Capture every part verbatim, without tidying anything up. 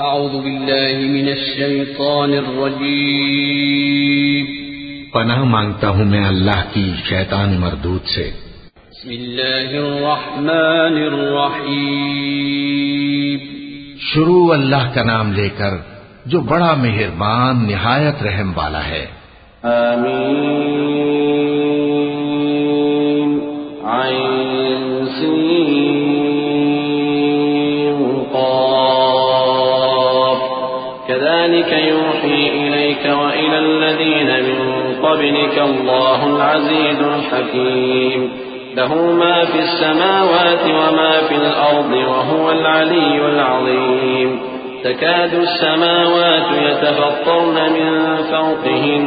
اعوذ باللہ من الشیطان الرجیم پناہ مانگتا ہوں میں اللہ کی شیطان مردود سے۔ بسم اللہ الرحمن الرحیم شروع اللہ کا نام لے کر جو بڑا مہربان نہایت رحم والا ہے۔ آمین عین سین قاف كذلك يوحي إليك وإلى الذين من قبلك الله العزيز الحكيم له ما في السماوات وما في الأرض وهو العلي العظيم تكاد السماوات يتفطرن من فوقهن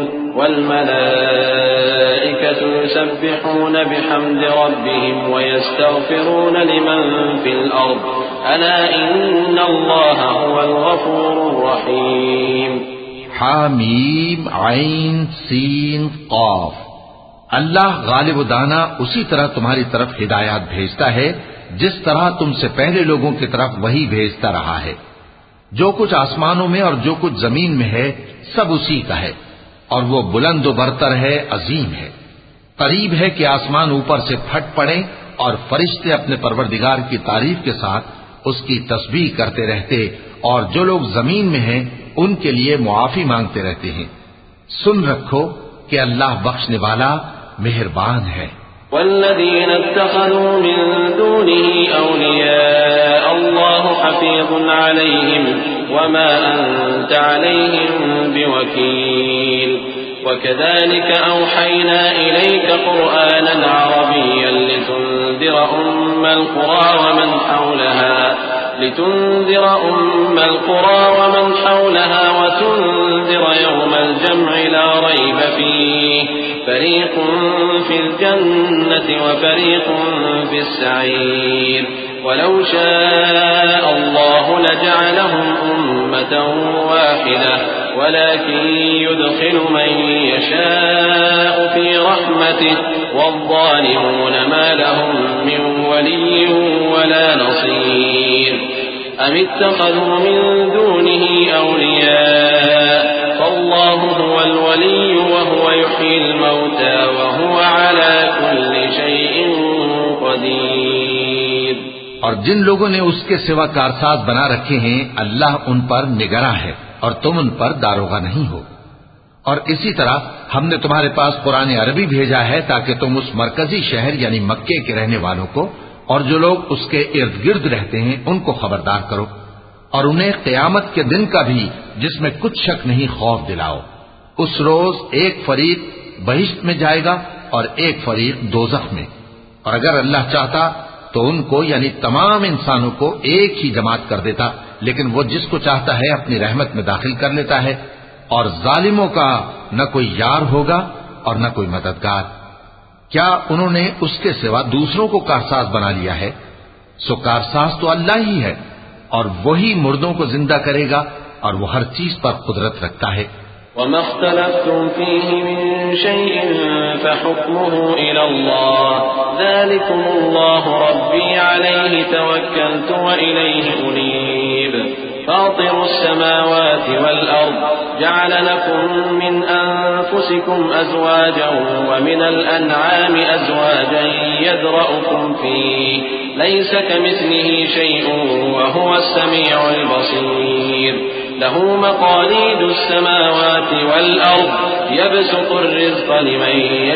والملائكة يسبحون بحمد ربهم ويستغفرون لمن في الأرض ألا إن الله هو الغفور الرحيم۔ حامیم عین سین قاف۔ اللہ غالب و دانا اسی طرح تمہاری طرف ہدایات بھیجتا ہے جس طرح تم سے پہلے لوگوں کی طرف وہی بھیجتا رہا ہے۔ جو کچھ آسمانوں میں اور جو کچھ زمین میں ہے سب اسی کا ہے، اور وہ بلند و برتر ہے، عظیم ہے۔ قریب ہے کہ آسمان اوپر سے پھٹ پڑے اور فرشتے اپنے پروردگار کی تعریف کے ساتھ اس کی تسبیح کرتے رہتے، اور جو لوگ زمین میں ہیں ان کے لیے معافی مانگتے رہتے ہیں۔ سن رکھو کہ اللہ بخشنے والا مہربان ہے۔ والذين اتخذوا من دونه أولياء الله حفيظ عليهم وما أنت عليهم بوكيل وكذلك أوحينا إليك قرآنا عربيا لتنذر أم القرى ومن حولها لتنذر أم القرى ومن حولها وتنذر يوم الجمع لا ريب فيه فريق في الجنة وفريق في السعير ولو شاء الله لجعلهم أمة واحدة ولكن يدخل من يشاء في رحمته والظالمون ما لهم من ولي ولا نصير أم اتخذوا من دونه أولياء فالله هو الولي وهو يحيي الموتى وهو على كل شيء قدير۔ اور جن لوگوں نے اس کے سوا کارساز بنا رکھے ہیں اللہ ان پر نگراں ہے اور تم ان پر داروغہ نہیں ہو۔ اور اسی طرح ہم نے تمہارے پاس قرآن عربی بھیجا ہے تاکہ تم اس مرکزی شہر یعنی مکے کے رہنے والوں کو اور جو لوگ اس کے ارد گرد رہتے ہیں ان کو خبردار کرو، اور انہیں قیامت کے دن کا بھی جس میں کچھ شک نہیں خوف دلاؤ۔ اس روز ایک فریق بہشت میں جائے گا اور ایک فریق دوزخ میں، اور اگر اللہ چاہتا تو ان کو یعنی تمام انسانوں کو ایک ہی جماعت کر دیتا، لیکن وہ جس کو چاہتا ہے اپنی رحمت میں داخل کر لیتا ہے، اور ظالموں کا نہ کوئی یار ہوگا اور نہ کوئی مددگار۔ کیا انہوں نے اس کے سوا دوسروں کو کارساز بنا لیا ہے؟ سو کارساز تو اللہ ہی ہے، اور وہی مردوں کو زندہ کرے گا، اور وہ ہر چیز پر قدرت رکھتا ہے۔ وما اختلفتم فيه من شيء فحكمه إلى الله ذلكم الله ربي عليه توكلت وإليه أنيب فاطر السماوات والأرض جعل لكم من أنفسكم أزواجا ومن الأنعام أزواجا يذرأكم فيه ليس كمثله شيء وهو السميع البصير له مقاليد السماوات والأرض يبسط الرزق لمن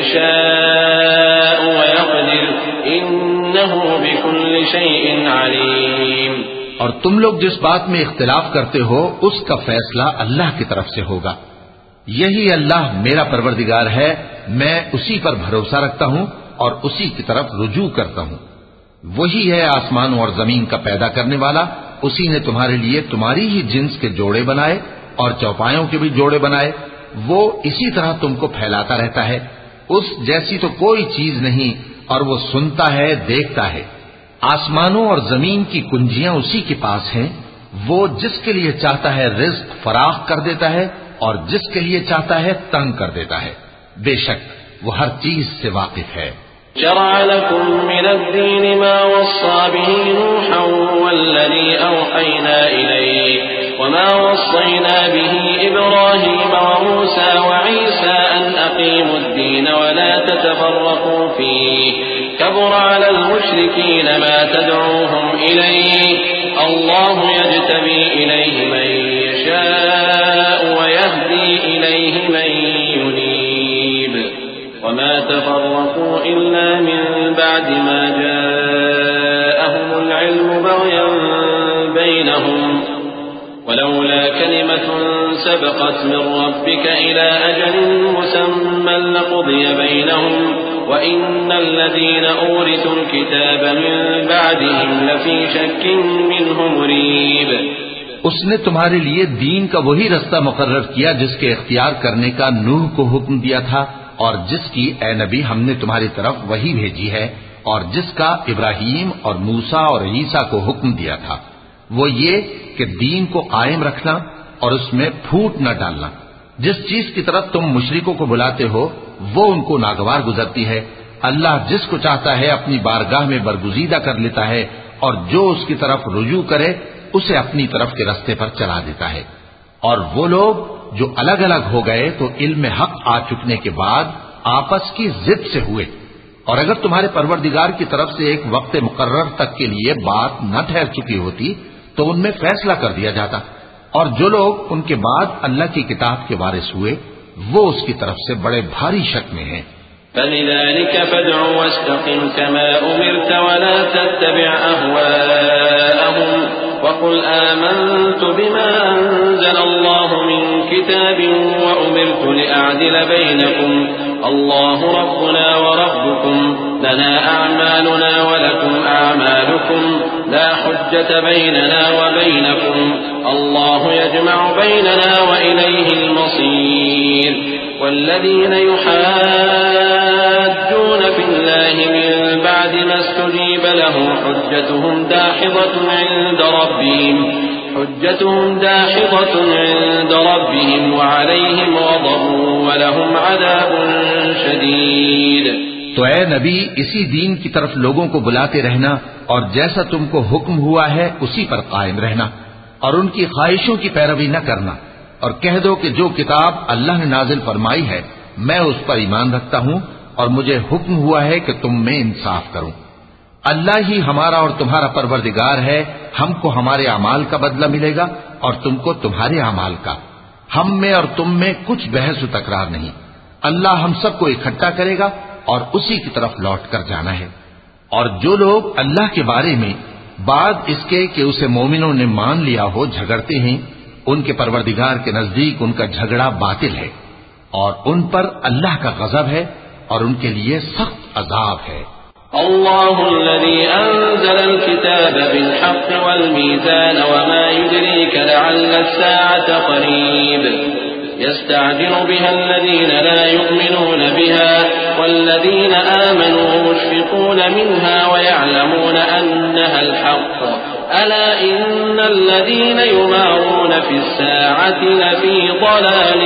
يشاء ويقدر إنه بكل شيء عليم۔ اور تم لوگ جس بات میں اختلاف کرتے ہو اس کا فیصلہ اللہ کی طرف سے ہوگا۔ یہی اللہ میرا پروردگار ہے، میں اسی پر بھروسہ رکھتا ہوں اور اسی کی طرف رجوع کرتا ہوں۔ وہی ہے آسمانوں اور زمین کا پیدا کرنے والا، اسی نے تمہارے لیے تمہاری ہی جنس کے جوڑے بنائے اور چوپایوں کے بھی جوڑے بنائے، وہ اسی طرح تم کو پھیلاتا رہتا ہے۔ اس جیسی تو کوئی چیز نہیں، اور وہ سنتا ہے، دیکھتا ہے۔ آسمانوں اور زمین کی کنجیاں اسی کے پاس ہیں، وہ جس کے لیے چاہتا ہے رزق فراخ کر دیتا ہے اور جس کے لیے چاہتا ہے تنگ کر دیتا ہے، بے شک وہ ہر چیز سے واقف ہے۔ شرع لكم من الدين ما وصى به نوحا والذي أوحينا إليك وما وصينا به إبراهيم وموسى وعيسى أن أقيموا الدين ولا تتفرقوا فيه كبر على المشركين ما تدعوهم إليه الله يجتبي إليه من يشاء ويهدي إليه من ينيب وما تفرقوا إلا من بعد ما جاءهم العلم بغيا بينهم ولولا كلمة سبقت من ربك إلى أجل مسمى لقضي بينهم وإن الذين أورثوا الكتاب من بعدهم لفي شك منه مريب. اس نے تمہارے لیے دین کا وہی رستہ مقرر کیا جس کے اختیار کرنے کا نوح کو حکم دیا تھا اور جس کی اے نبی ہم نے تمہاری طرف وہی بھیجی ہے اور جس کا ابراہیم اور موسیٰ اور عیسیٰ کو حکم دیا تھا، وہ یہ کہ دین کو قائم رکھنا اور اس میں پھوٹ نہ ڈالنا. جس چیز کی طرف تم مشرکوں کو بلاتے ہو وہ ان کو ناگوار گزرتی ہے. اللہ جس کو چاہتا ہے اپنی بارگاہ میں برگزیدہ کر لیتا ہے اور جو اس کی طرف رجوع کرے اسے اپنی طرف کے رستے پر چلا دیتا ہے. اور وہ لوگ جو الگ الگ ہو گئے تو علم حق آ چکنے کے بعد آپس کی ضد سے ہوئے، اور اگر تمہارے پروردگار کی طرف سے ایک وقت مقرر تک کے لیے بات نہ ٹھہر چکی ہوتی تو ان میں فیصلہ کر دیا جاتا، اور جو لوگ ان کے بعد اللہ کی کتاب کے وارث ہوئے وہ اس کی طرف سے بڑے بھاری شک میں ہیں. فلذلك فادع واستقم كما أمرت ولا تتبع أهواءهم وقل آمنت بما أنزل الله من كتاب وأمرت لأعدل بينكم الله ربنا وربكم لنا أعمالنا ولكم أعمالكم لا حجة بيننا وبينكم الله يجمع بيننا وإليه المصير. والذين يحاجون في الله من بعد ما استجيب له حجتهم داحضة عند ربهم حجتهم داحضة عند ربهم وعليهم غضب ولهم عذاب شديد. تو اے نبی اسی دین کی طرف لوگوں کو بلاتے رہنا اور جیسا تم کو حکم ہوا ہے اسی پر قائم رہنا اور ان کی خواہشوں کی پیروی نہ کرنا، اور کہہ دو کہ جو کتاب اللہ نے نازل فرمائی ہے میں اس پر ایمان رکھتا ہوں اور مجھے حکم ہوا ہے کہ تم میں انصاف کروں. اللہ ہی ہمارا اور تمہارا پروردگار ہے، ہم کو ہمارے اعمال کا بدلہ ملے گا اور تم کو تمہارے اعمال کا. ہم میں اور تم میں کچھ بحث و تکرار نہیں. اللہ ہم سب کو اکٹھا کرے گا اور اسی کی طرف لوٹ کر جانا ہے. اور جو لوگ اللہ کے بارے میں بعد اس کے کہ اسے مومنوں نے مان لیا ہو جھگڑتے ہیں، ان کے پروردگار کے نزدیک ان کا جھگڑا باطل ہے اور ان پر اللہ کا غضب ہے اور ان کے لیے سخت عذاب ہے. الله الذي أنزل الكتاب بالحق والميزان وما يدريك لعل الساعة قريب يستعجل بها الذين لا يؤمنون بها والذين آمنوا مشفقون منها ويعلمون أنها الحق ألا إن الذين يمارون في الساعة لفي ضلال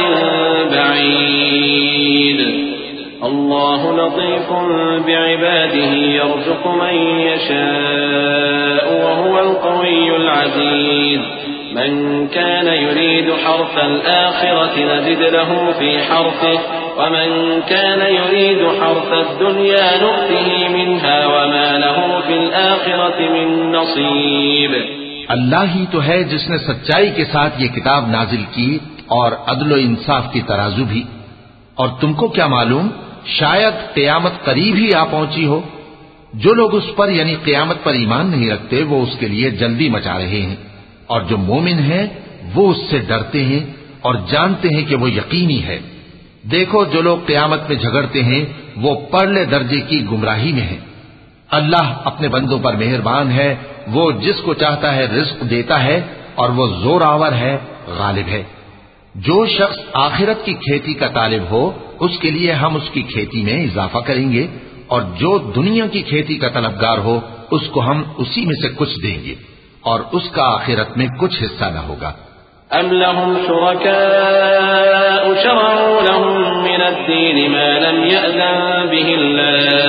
بعيد. الله لطيف بعباده يرزق من يشاء وهو القوي العزيز. من كان يريد حرث الآخرة نزد له في حرثه ومن كان يريد حرث الدنيا نؤته منها وما له في الآخرة من نصيب. اللہ ہی تو ہے جس نے سچائی کے ساتھ یہ کتاب نازل کی اور عدل و انصاف کی ترازو بھی. اور تم کو کیا معلوم شاید قیامت قریب ہی آ پہنچی ہو. جو لوگ اس پر یعنی قیامت پر ایمان نہیں رکھتے وہ اس کے لیے جلدی مچا رہے ہیں، اور جو مومن ہیں وہ اس سے ڈرتے ہیں اور جانتے ہیں کہ وہ یقینی ہے. دیکھو جو لوگ قیامت میں جھگڑتے ہیں وہ پرلے درجے کی گمراہی میں ہیں. اللہ اپنے بندوں پر مہربان ہے، وہ جس کو چاہتا ہے رزق دیتا ہے اور وہ زور آور ہے، غالب ہے. جو شخص آخرت کی کھیتی کا طالب ہو اس کے لیے ہم اس کی کھیتی میں اضافہ کریں گے، اور جو دنیا کی کھیتی کا طلبگار ہو اس کو ہم اسی میں سے کچھ دیں گے اور اس کا آخرت میں کچھ حصہ نہ ہوگا. ام لهم شركاء شرعوا لهم من الدين ما لم يأذن به الله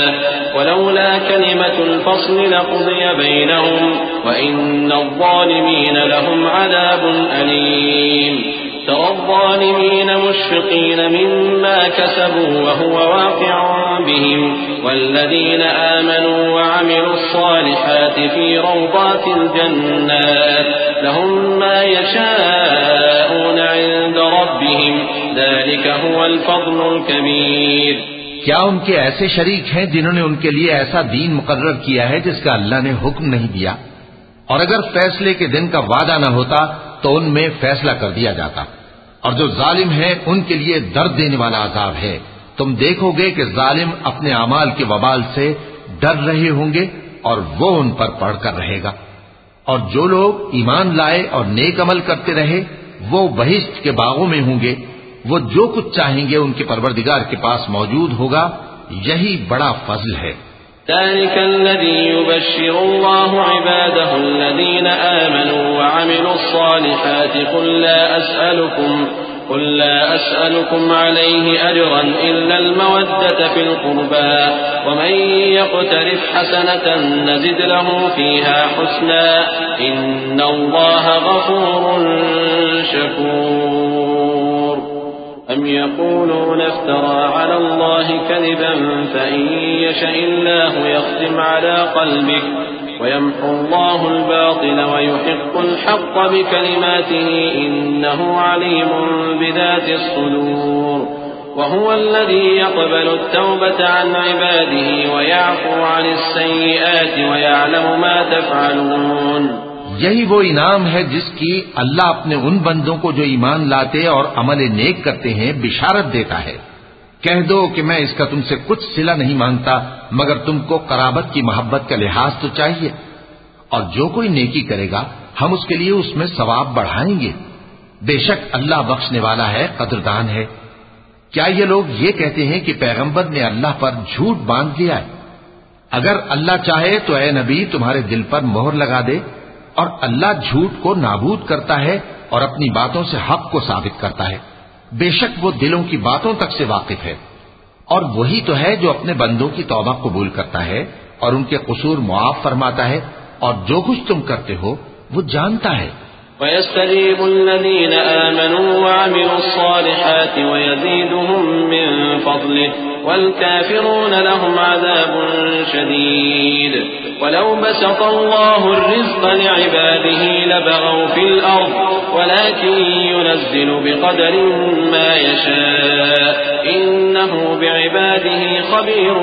ولولا كلمة الفصل لقضي بينهم وإن الظالمين لهم عذاب أليم ترى الظالمين مشفقين مما كسبوا وهو واقع بهم والذين آمنوا وعملوا الصالحات في روضات الجنات لهم ما يشاءون عند ربهم ذلك هو الفضل الكبير. کیا ان کے ایسے شریک ہیں جنہوں نے ان کے لیے ایسا دین مقرر کیا ہے جس کا اللہ نے حکم نہیں دیا؟ اور اگر فیصلے کے دن کا وعدہ نہ ہوتا تو ان میں فیصلہ کر دیا جاتا. اور جو ظالم ہیں ان کے لیے درد دینے والا عذاب ہے. تم دیکھو گے کہ ظالم اپنے اعمال کے وبال سے ڈر رہے ہوں گے اور وہ ان پر پڑھ کر رہے گا. اور جو لوگ ایمان لائے اور نیک عمل کرتے رہے وہ بہشت کے باغوں میں ہوں گے. وہ جو کچھ چاہیں گے ان کے پروردگار کے پاس موجود ہوگا. یہی بڑا فضل ہے. ذلك الذي يبشر الله عباده الذين آمنوا وعملوا الصالحات قل لا أسألكم قل لا أسألكم عليه أجرا إلا المودة في القربى ومن يقترف حسنة نزد له فيها حسنا إن الله غفور شكور. أم يقولون افترى على الله كذبا فإن يشاء الله يختم على قلبك ويمحو الله الباطل ويحق الحق بكلماته إنه عليم بذات الصدور. وهو الذي يقبل التوبة عن عباده ويعفو عن السيئات ويعلم ما تفعلون. یہی وہ انعام ہے جس کی اللہ اپنے ان بندوں کو جو ایمان لاتے اور عمل نیک کرتے ہیں بشارت دیتا ہے. کہہ دو کہ میں اس کا تم سے کچھ صلہ نہیں مانگتا مگر تم کو قرابت کی محبت کا لحاظ تو چاہیے. اور جو کوئی نیکی کرے گا ہم اس کے لیے اس میں ثواب بڑھائیں گے. بے شک اللہ بخشنے والا ہے، قدردان ہے. کیا یہ لوگ یہ کہتے ہیں کہ پیغمبر نے اللہ پر جھوٹ باندھ لیا ہے؟ اگر اللہ چاہے تو اے نبی تمہارے دل پر مہر لگا دے. اور اللہ جھوٹ کو نابود کرتا ہے اور اپنی باتوں سے حق کو ثابت کرتا ہے. بے شک وہ دلوں کی باتوں تک سے واقف ہے. اور وہی تو ہے جو اپنے بندوں کی توبہ قبول کرتا ہے اور ان کے قصور معاف فرماتا ہے اور جو کچھ تم کرتے ہو وہ جانتا ہے. ويستجيب الذين آمنوا وعملوا الصالحات ويزيدهم من فضله والكافرون لهم عذاب شديد. ولو بسط الله الرزق لعباده لبغوا في الأرض ولكن ينزل بقدر ما يشاء إنه بعباده خبير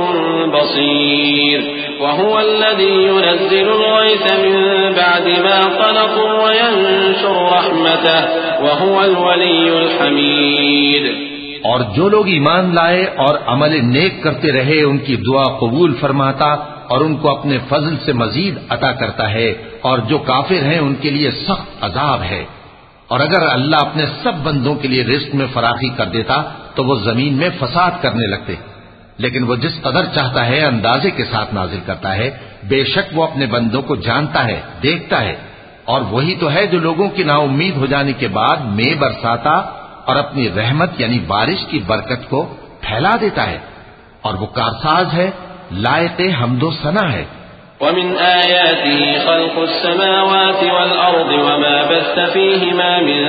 بصير. وهو الذي ينزل الغيث من بعد ما قنطوا وينشر رحمته وهو الولي الحميد. اور جو لوگ ایمان لائے اور عمل نیک کرتے رہے ان کی دعا قبول فرماتا اور ان کو اپنے فضل سے مزید عطا کرتا ہے. اور جو کافر ہیں ان کے لیے سخت عذاب ہے. اور اگر اللہ اپنے سب بندوں کے لیے رزق میں فراخی کر دیتا تو وہ زمین میں فساد کرنے لگتے. لیکن وہ جس قدر چاہتا ہے اندازے کے ساتھ نازل کرتا ہے. بے شک وہ اپنے بندوں کو جانتا ہے، دیکھتا ہے. اور وہی تو ہے جو لوگوں کی نا امید ہو جانے کے بعد مے برساتا اور اپنی رحمت یعنی بارش کی برکت کو پھیلا دیتا ہے. اور وہ کارساز ہے، لائق حمد و ثنا ہے. ومن آياته خلق السماوات والأرض وما بث فيهما من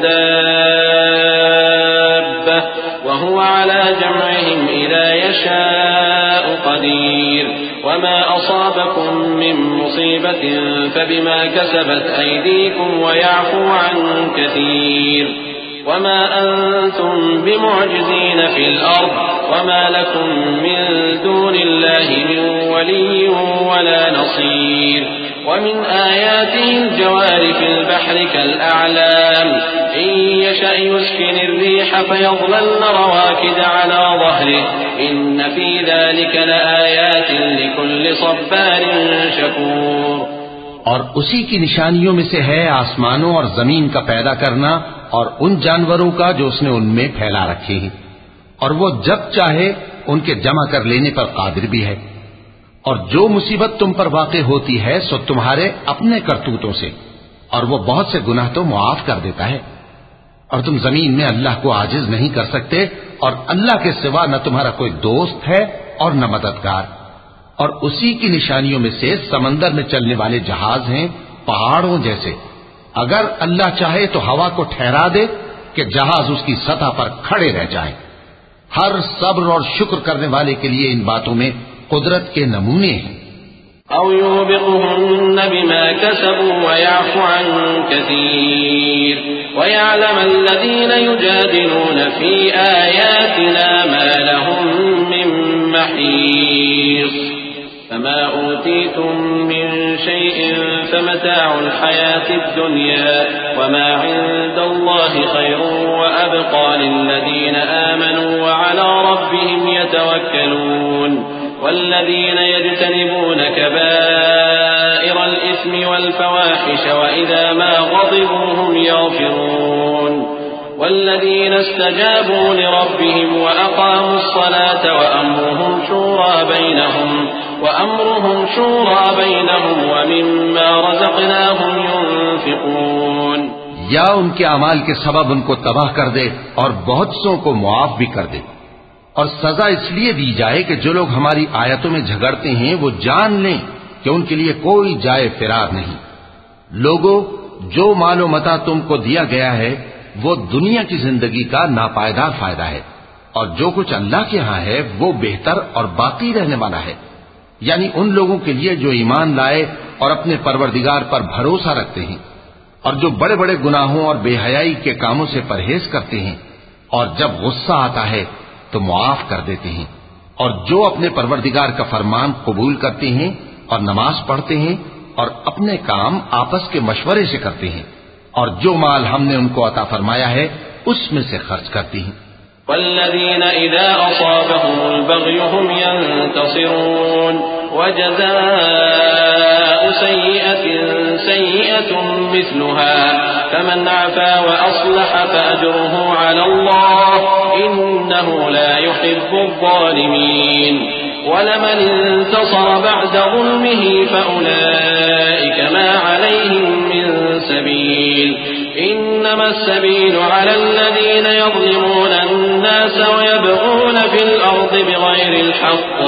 دابة وهو على جمعهم إذا يشاء قدير. وما أصابكم من مصيبة فبما كسبت أيديكم ويعفو عن كثير. وما أنتم بمعجزين في الأرض وما لكم من دون الله من ولي ولا نصير. ومن آياته الجوار في البحر كالأعلام إن يشأ يسكن الريح فيظللن رواكد على ظهره إن في ذلك لآيات لكل صبار شكور. اور اسی کی نشانیوں میں سے ہے آسمانوں اور زمین کا پیدا کرنا اور ان جانوروں کا جو اس نے ان میں پھیلا رکھے ہیں. اور وہ جب چاہے ان کے جمع کر لینے پر قادر بھی ہے. اور جو مصیبت تم پر واقع ہوتی ہے سو تمہارے اپنے کرتوتوں سے، اور وہ بہت سے گناہ تو معاف کر دیتا ہے. اور تم زمین میں اللہ کو عاجز نہیں کر سکتے اور اللہ کے سوا نہ تمہارا کوئی دوست ہے اور نہ مددگار. اور اسی کی نشانیوں میں سے سمندر میں چلنے والے جہاز ہیں پہاڑوں جیسے. اگر اللہ چاہے تو ہوا کو ٹھہرا دے کہ جہاز اس کی سطح پر کھڑے رہ جائیں. ہر صبر اور شکر کرنے والے کے لیے ان باتوں میں قدرت کے نمونے ہیں. أو يوبقهن بما كسبوا ويعفو عن كثير ويعلم الذين يجادلون في آياتنا ما لهم من محيص فما أوتيتم من شيء فمتاع الحياة الدنيا وما عند الله خير وأبقى للذين آمنوا وعلى ربهم يتوكلون والذين يجتنبون كبائر الإثم والفواحش وإذا ما غضبوا هم يغفرون والذين استجابوا لربهم وأقاموا الصلاة وأمرهم شورى بينهم وأمرهم شورى بينهم ومما رزقناهم ينفقون. یا ان کے اعمال کے سبب ان کو تباہ کر دے اور بہت سو کو معاف بھی کر دے. اور سزا اس لیے دی جائے کہ جو لوگ ہماری آیتوں میں جھگڑتے ہیں وہ جان لیں کہ ان کے لیے کوئی جائے فرار نہیں. لوگوں، جو مال و متاع تم کو دیا گیا ہے وہ دنیا کی زندگی کا ناپائیدار فائدہ ہے، اور جو کچھ اللہ کے ہاں ہے وہ بہتر اور باقی رہنے والا ہے. یعنی ان لوگوں کے لیے جو ایمان لائے اور اپنے پروردگار پر بھروسہ رکھتے ہیں، اور جو بڑے بڑے گناہوں اور بے حیائی کے کاموں سے پرہیز کرتے ہیں، اور جب غصہ آتا ہے تو معاف کر دیتے ہیں، اور جو اپنے پروردگار کا فرمان قبول کرتے ہیں اور نماز پڑھتے ہیں اور اپنے کام آپس کے مشورے سے کرتے ہیں، اور جو مال ہم نے ان کو عطا فرمایا ہے اس میں سے خرچ کرتے ہیں. والذين إذا أصابهم البغي هم ينتصرون وجزاء سيئة سيئة مثلها فمن عفا وأصلح فأجره على الله إنه لا يحب الظالمين ولمن انتصر بعد ظلمه فأولئك ما عليهم من سبيل إنما السبيل على الذين يظلمون الناس ويبغون في الأرض بغير الحق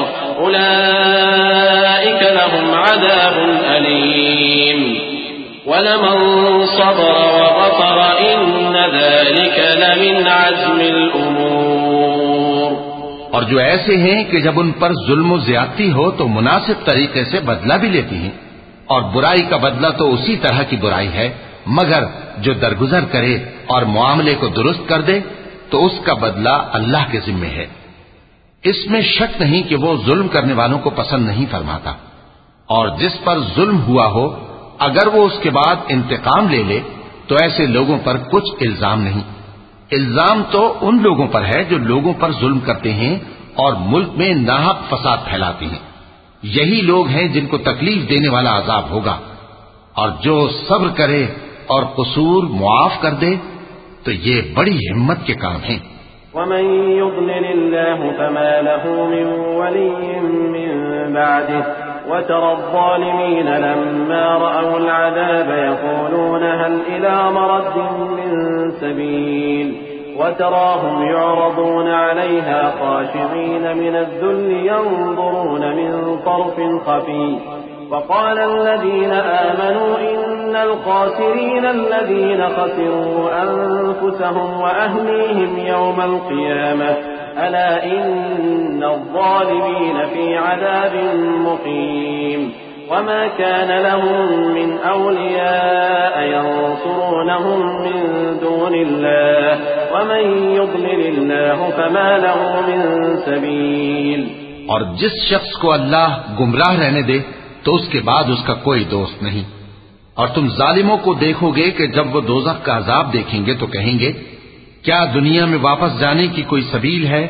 أولئك لهم عذاب أليم ولمن صبر وغفر إن ذلك لمن عزم الأمور. اور جو ایسے ہیں کہ جب ان پر ظلم و زیادتی ہو تو مناسب طریقے سے بدلہ بھی لیتی ہیں، اور برائی کا بدلہ تو اسی طرح کی برائی ہے، مگر جو درگزر کرے اور معاملے کو درست کر دے تو اس کا بدلہ اللہ کے ذمے ہے. اس میں شک نہیں کہ وہ ظلم کرنے والوں کو پسند نہیں فرماتا، اور جس پر ظلم ہوا ہو اگر وہ اس کے بعد انتقام لے لے تو ایسے لوگوں پر کچھ الزام نہیں. الزام تو ان لوگوں پر ہے جو لوگوں پر ظلم کرتے ہیں اور ملک میں ناحق فساد پھیلاتے ہیں. یہی لوگ ہیں جن کو تکلیف دینے والا عذاب ہوگا، اور جو صبر کرے اور قصور معاف کر دے تو یہ بڑی ہمت کے کام ہیں. ومن يضلل الله فما له من ولي من بعده وترى الظالمين لما رأوا العذاب يقولون هل إلى مرد من سبيل وتراهم يعرضون عليها خاشعين من الذل ينظرون من طرف خفي وقال الذين آمنوا إن الخاسرين الذين خسروا أنفسهم وأهليهم يوم القيامة ألا إن الظالمين في عذاب مقيم وما كان لهم من أولياء ينصرونهم من دون الله ومن يضلل الله فما له من سبيل. اور جس شخص کو اللہ گمراہ رہنے دے تو اس کے بعد اس کا کوئی دوست نہیں. اور تم ظالموں کو دیکھو گے کہ جب وہ دوزخ کا عذاب دیکھیں گے تو کہیں گے کیا دنیا میں واپس جانے کی کوئی سبیل ہے؟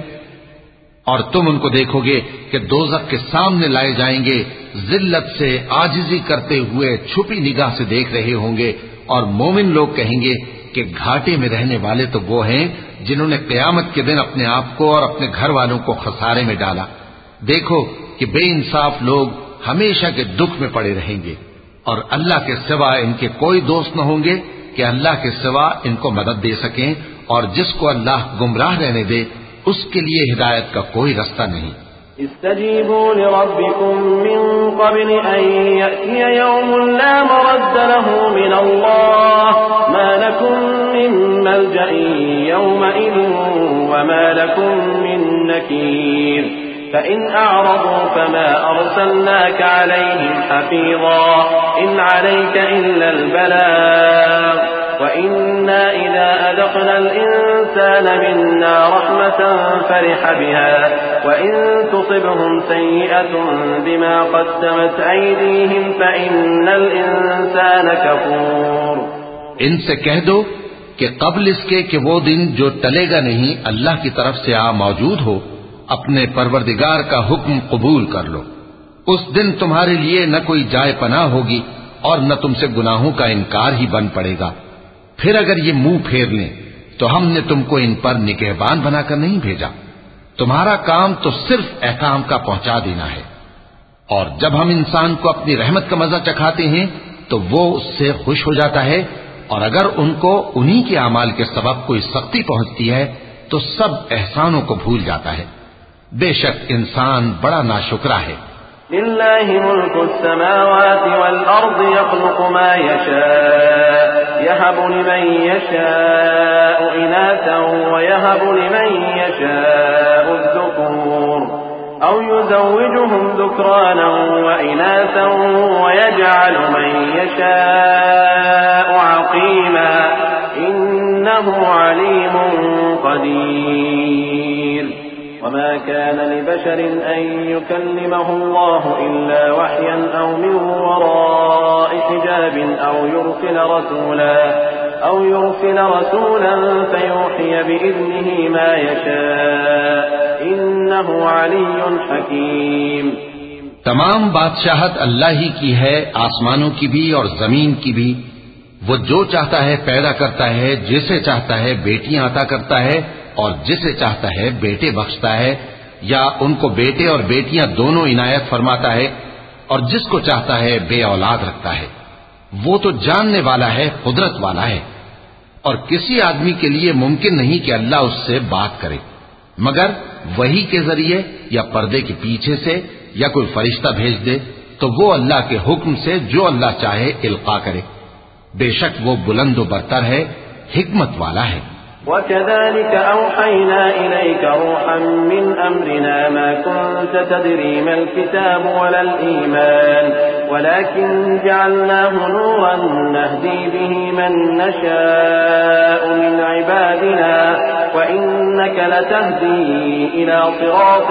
اور تم ان کو دیکھو گے کہ دوزخ کے سامنے لائے جائیں گے، ذلت سے عاجزی کرتے ہوئے چھپی نگاہ سے دیکھ رہے ہوں گے، اور مومن لوگ کہیں گے کہ گھاٹے میں رہنے والے تو وہ ہیں جنہوں نے قیامت کے دن اپنے آپ کو اور اپنے گھر والوں کو خسارے میں ڈالا. دیکھو کہ بے انصاف لوگ ہمیشہ کے دکھ میں پڑے رہیں گے، اور اللہ کے سوا ان کے کوئی دوست نہ ہوں گے کہ اللہ کے سوا ان کو مدد دے سکیں، اور جس کو اللہ گمراہ رہنے دے اس کے لیے ہدایت کا کوئی رستہ نہیں. استجيبوا لربكم من قبل أن يأتي يوم لا مرد له من الله ما لكم من ملجأ يومئذ وما لكم من نكير فإن أعرضوا فما أرسلناك عليهم حفيظا إن عليك إلا البلاغ وإنا إذا أذقنا الإنسان منا رحمة فرح بها وإن تصبهم سيئة بما قدمت أيديهم فإن الإنسان كفور. ان سے کہہ دو کہ قبل اس کے کہ وہ دن جو ٹلے گا نہیں اللہ کی طرف سے آ موجود ہو اپنے پروردگار کا حکم قبول کر لو. اس دن تمہارے لیے نہ کوئی جائے پناہ ہوگی اور نہ تم سے گناہوں کا انکار ہی بن پڑے گا. پھر اگر یہ منہ پھیر لیں تو ہم نے تم کو ان پر نگہبان بنا کر نہیں بھیجا. تمہارا کام تو صرف احکام کا پہنچا دینا ہے. اور جب ہم انسان کو اپنی رحمت کا مزہ چکھاتے ہیں تو وہ اس سے خوش ہو جاتا ہے اور اگر ان کو انہی کے اعمال کے سبب کوئی سختی پہنچتی ہے تو سب احسانوں کو بھول جاتا ہے. بے شک انسان بڑا ناشکرا ہے. لله ملك السماوات والأرض يخلق ما يشاء يهب لمن يشاء إناثا ويهب لمن يشاء الذكور أو يزوجهم ذكرانا وإناثا ويجعل من يشاء عقيما إنه عليم قدير. وما كان لبشر أن يكلمه الله إلا وحيا أو من وراء حجاب أو يرسل رسولا أو يرسل رسولا فيوحي بإذنه ما يشاء إنه علي حكيم. تمام بادشاہت اللہ ہی کی ہے، آسمانوں کی بھی اور زمین کی بھی. وہ جو چاہتا ہے پیدا کرتا ہے، جسے چاہتا ہے بیٹیاں عطا کرتا ہے اور جسے چاہتا ہے بیٹے بخشتا ہے یا ان کو بیٹے اور بیٹیاں دونوں عنایت فرماتا ہے اور جس کو چاہتا ہے بے اولاد رکھتا ہے. وہ تو جاننے والا ہے، قدرت والا ہے. اور کسی آدمی کے لیے ممکن نہیں کہ اللہ اس سے بات کرے مگر وحی کے ذریعے یا پردے کے پیچھے سے یا کوئی فرشتہ بھیج دے تو وہ اللہ کے حکم سے جو اللہ چاہے القا کرے. بے شک وہ بلند و برتر ہے، حکمت والا ہے. وكذلك أوحينا إليك روحا من أمرنا ما كنت تدري ما الكتاب ولا الإيمان ولكن جعلناه نورا نهدي به من نشاء من عبادنا وإنك لتهدي إلى صراط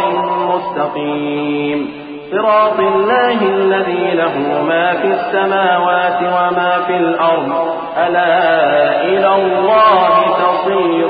مستقيم صراط الله الذي له ما في السماوات وما في الأرض ألا إلى الله تصير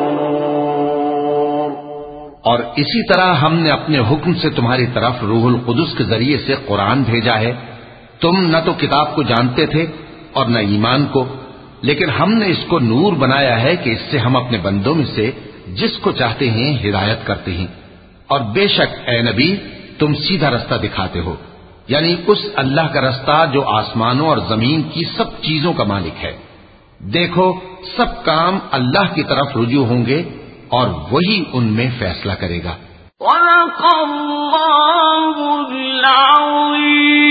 الأمور. اور اسی طرح ہم نے اپنے حکم سے تمہاری طرف روح القدس کے ذریعے سے قرآن بھیجا ہے. تم نہ تو کتاب کو جانتے تھے اور نہ ایمان کو، لیکن ہم نے اس کو نور بنایا ہے کہ اس سے ہم اپنے بندوں میں سے جس کو چاہتے ہیں ہدایت کرتے ہیں. اور بے شک اے نبی تم سیدھا رستہ دکھاتے ہو، یعنی اس اللہ کا رستہ جو آسمانوں اور زمین کی سب چیزوں کا مالک ہے. دیکھو سب کام اللہ کی طرف رجوع ہوں گے اور وہی ان میں فیصلہ کرے گا. وَلَقَ اللَّهُ الْعَظِيمُ.